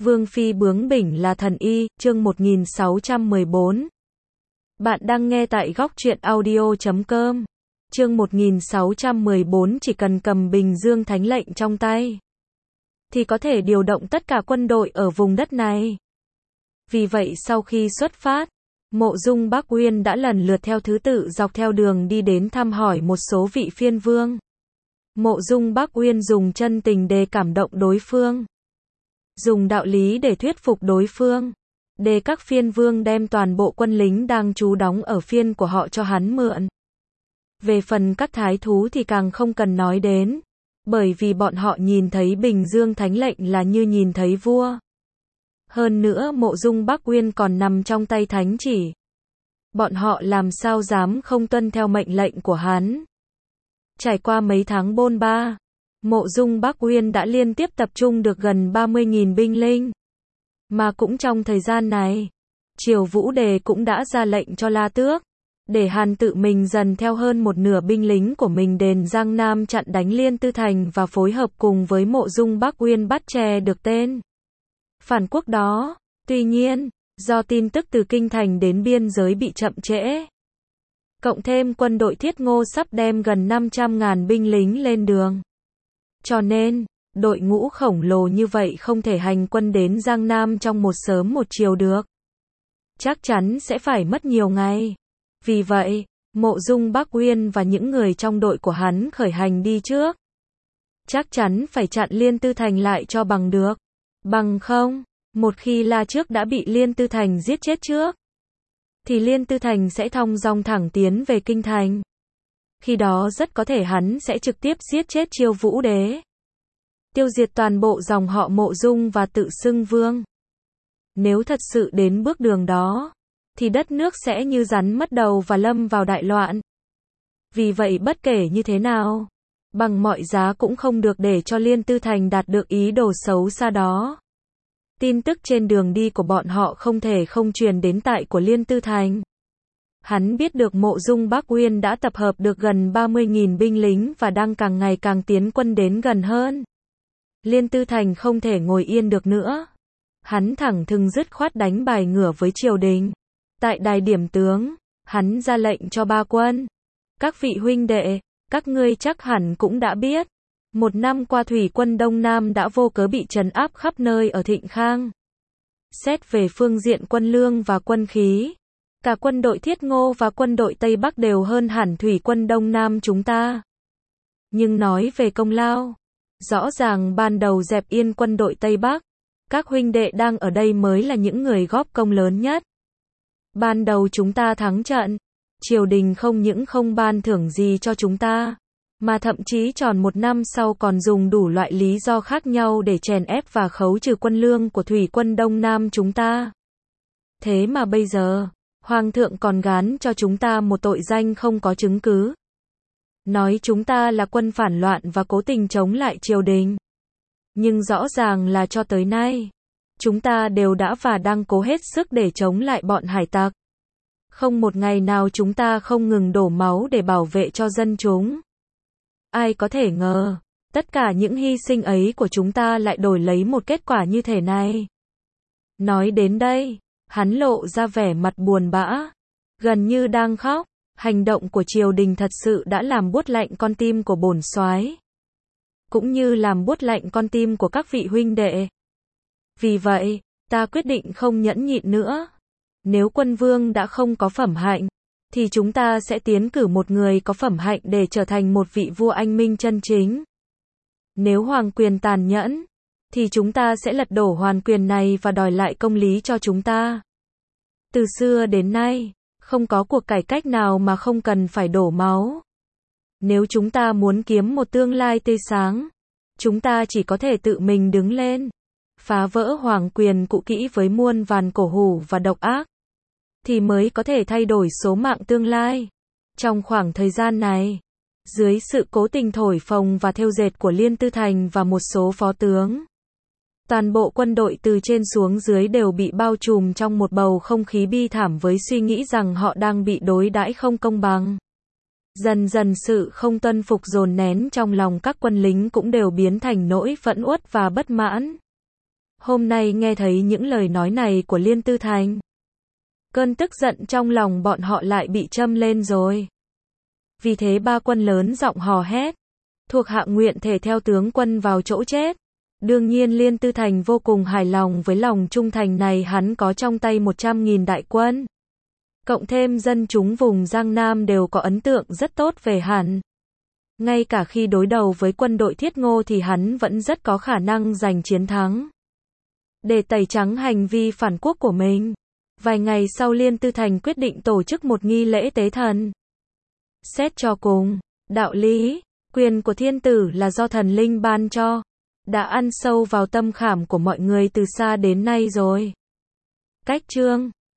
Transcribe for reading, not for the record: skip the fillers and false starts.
Vương phi bướng bỉnh là thần y, chương 1614. Bạn đang nghe tại góc truyện audio.com. Chương 1614, chỉ cần cầm Bình Dương Thánh lệnh trong tay thì có thể điều động tất cả quân đội ở vùng đất này. Vì vậy sau khi xuất phát, Mộ Dung Bác Uyên đã lần lượt theo thứ tự dọc theo đường đi đến thăm hỏi một số vị phiên vương. Mộ Dung Bác Uyên dùng chân tình để cảm động đối phương, dùng đạo lý để thuyết phục đối phương, để các phiên vương đem toàn bộ quân lính đang trú đóng ở phiên của họ cho hắn mượn. Về phần các thái thú thì càng không cần nói đến, bởi vì bọn họ nhìn thấy Bình Dương Thánh lệnh là như nhìn thấy vua. Hơn nữa Mộ Dung Bác Uyên còn nằm trong tay thánh chỉ. Bọn họ làm sao dám không tuân theo mệnh lệnh của hắn. Trải qua mấy tháng bôn ba, Mộ Dung Bác Uyên đã liên tiếp tập trung được gần 30.000 binh lính. Mà cũng trong thời gian này, Triều Vũ Đề cũng đã ra lệnh cho La Tước, để hắn tự mình dần theo hơn một nửa binh lính của mình đến Giang Nam chặn đánh Liên Tư Thành và phối hợp cùng với Mộ Dung Bác Uyên bắt che được tên phản quốc đó. Tuy nhiên, do tin tức từ kinh thành đến biên giới bị chậm trễ, cộng thêm quân đội Thiết Ngô sắp đem gần 500.000 binh lính lên đường, cho nên, đội ngũ khổng lồ như vậy không thể hành quân đến Giang Nam trong một sớm một chiều được. Chắc chắn sẽ phải mất nhiều ngày. Vì vậy, Mộ Dung Bác Uyên và những người trong đội của hắn khởi hành đi trước. Chắc chắn phải chặn Liên Tư Thành lại cho bằng được. Bằng không, một khi La Trước đã bị Liên Tư Thành giết chết trước, thì Liên Tư Thành sẽ thong dong thẳng tiến về kinh thành. Khi đó rất có thể hắn sẽ trực tiếp giết chết Triều Vũ Đế, tiêu diệt toàn bộ dòng họ Mộ Dung và tự xưng vương. Nếu thật sự đến bước đường đó, thì đất nước sẽ như rắn mất đầu và lâm vào đại loạn. Vì vậy bất kể như thế nào, bằng mọi giá cũng không được để cho Liên Tư Thành đạt được ý đồ xấu xa đó. Tin tức trên đường đi của bọn họ không thể không truyền đến tai của Liên Tư Thành. Hắn biết được Mộ Dung Bác Uyên đã tập hợp được gần 30.000 binh lính và đang càng ngày càng tiến quân đến gần hơn. Liên Tư Thành không thể ngồi yên được nữa. Hắn thẳng thừng dứt khoát đánh bài ngửa với triều đình. Tại đài điểm tướng, hắn ra lệnh cho ba quân. Các vị huynh đệ, các ngươi chắc hẳn cũng đã biết. Một năm qua thủy quân Đông Nam đã vô cớ bị trấn áp khắp nơi ở Thịnh Khang. Xét về phương diện quân lương và quân khí, cả quân đội Thiết Ngô và quân đội Tây Bắc đều hơn hẳn thủy quân Đông Nam chúng ta. Nhưng nói về công lao, rõ ràng ban đầu dẹp yên quân đội Tây Bắc, các huynh đệ đang ở đây mới là những người góp công lớn nhất. Ban đầu chúng ta thắng trận, triều đình không những không ban thưởng gì cho chúng ta, mà thậm chí tròn một năm sau còn dùng đủ loại lý do khác nhau để chèn ép và khấu trừ quân lương của thủy quân Đông Nam chúng ta. Thế mà bây giờ, Hoàng thượng còn gán cho chúng ta một tội danh không có chứng cứ. Nói chúng ta là quân phản loạn và cố tình chống lại triều đình. Nhưng rõ ràng là cho tới nay, chúng ta đều đã và đang cố hết sức để chống lại bọn hải tặc. Không một ngày nào chúng ta không ngừng đổ máu để bảo vệ cho dân chúng. Ai có thể ngờ, tất cả những hy sinh ấy của chúng ta lại đổi lấy một kết quả như thế này. Nói đến đây, hắn lộ ra vẻ mặt buồn bã, gần như đang khóc. Hành động của triều đình thật sự đã làm buốt lạnh con tim của bổn soái, cũng như làm buốt lạnh con tim của các vị huynh đệ. Vì vậy, ta quyết định không nhẫn nhịn nữa. Nếu quân vương đã không có phẩm hạnh, thì chúng ta sẽ tiến cử một người có phẩm hạnh để trở thành một vị vua anh minh chân chính. Nếu hoàng quyền tàn nhẫn, thì chúng ta sẽ lật đổ hoàn quyền này và đòi lại công lý cho chúng ta. Từ xưa đến nay, không có cuộc cải cách nào mà không cần phải đổ máu. Nếu chúng ta muốn kiếm một tương lai tươi sáng, chúng ta chỉ có thể tự mình đứng lên, phá vỡ hoàng quyền cũ kỹ với muôn vàn cổ hủ và độc ác, thì mới có thể thay đổi số mạng tương lai. Trong khoảng thời gian này, dưới sự cố tình thổi phồng và thêu dệt của Liên Tư Thành và một số phó tướng, toàn bộ quân đội từ trên xuống dưới đều bị bao trùm trong một bầu không khí bi thảm với suy nghĩ rằng họ đang bị đối đãi không công bằng. Dần dần sự không tuân phục dồn nén trong lòng các quân lính cũng đều biến thành nỗi phẫn uất và bất mãn. Hôm nay nghe thấy những lời nói này của Liên Tư Thành, cơn tức giận trong lòng bọn họ lại bị châm lên rồi. Vì thế ba quân lớn giọng hò hét, thuộc hạ nguyện thể theo tướng quân vào chỗ chết. Đương nhiên Liên Tư Thành vô cùng hài lòng với lòng trung thành này, hắn có trong tay 100.000 đại quân. Cộng thêm dân chúng vùng Giang Nam đều có ấn tượng rất tốt về hắn. Ngay cả khi đối đầu với quân đội Thiết Ngô thì hắn vẫn rất có khả năng giành chiến thắng. Để tẩy trắng hành vi phản quốc của mình, vài ngày sau Liên Tư Thành quyết định tổ chức một nghi lễ tế thần. Xét cho cùng, đạo lý, quyền của thiên tử là do thần linh ban cho, đã ăn sâu vào tâm khảm của mọi người từ xa đến nay rồi. Cách chương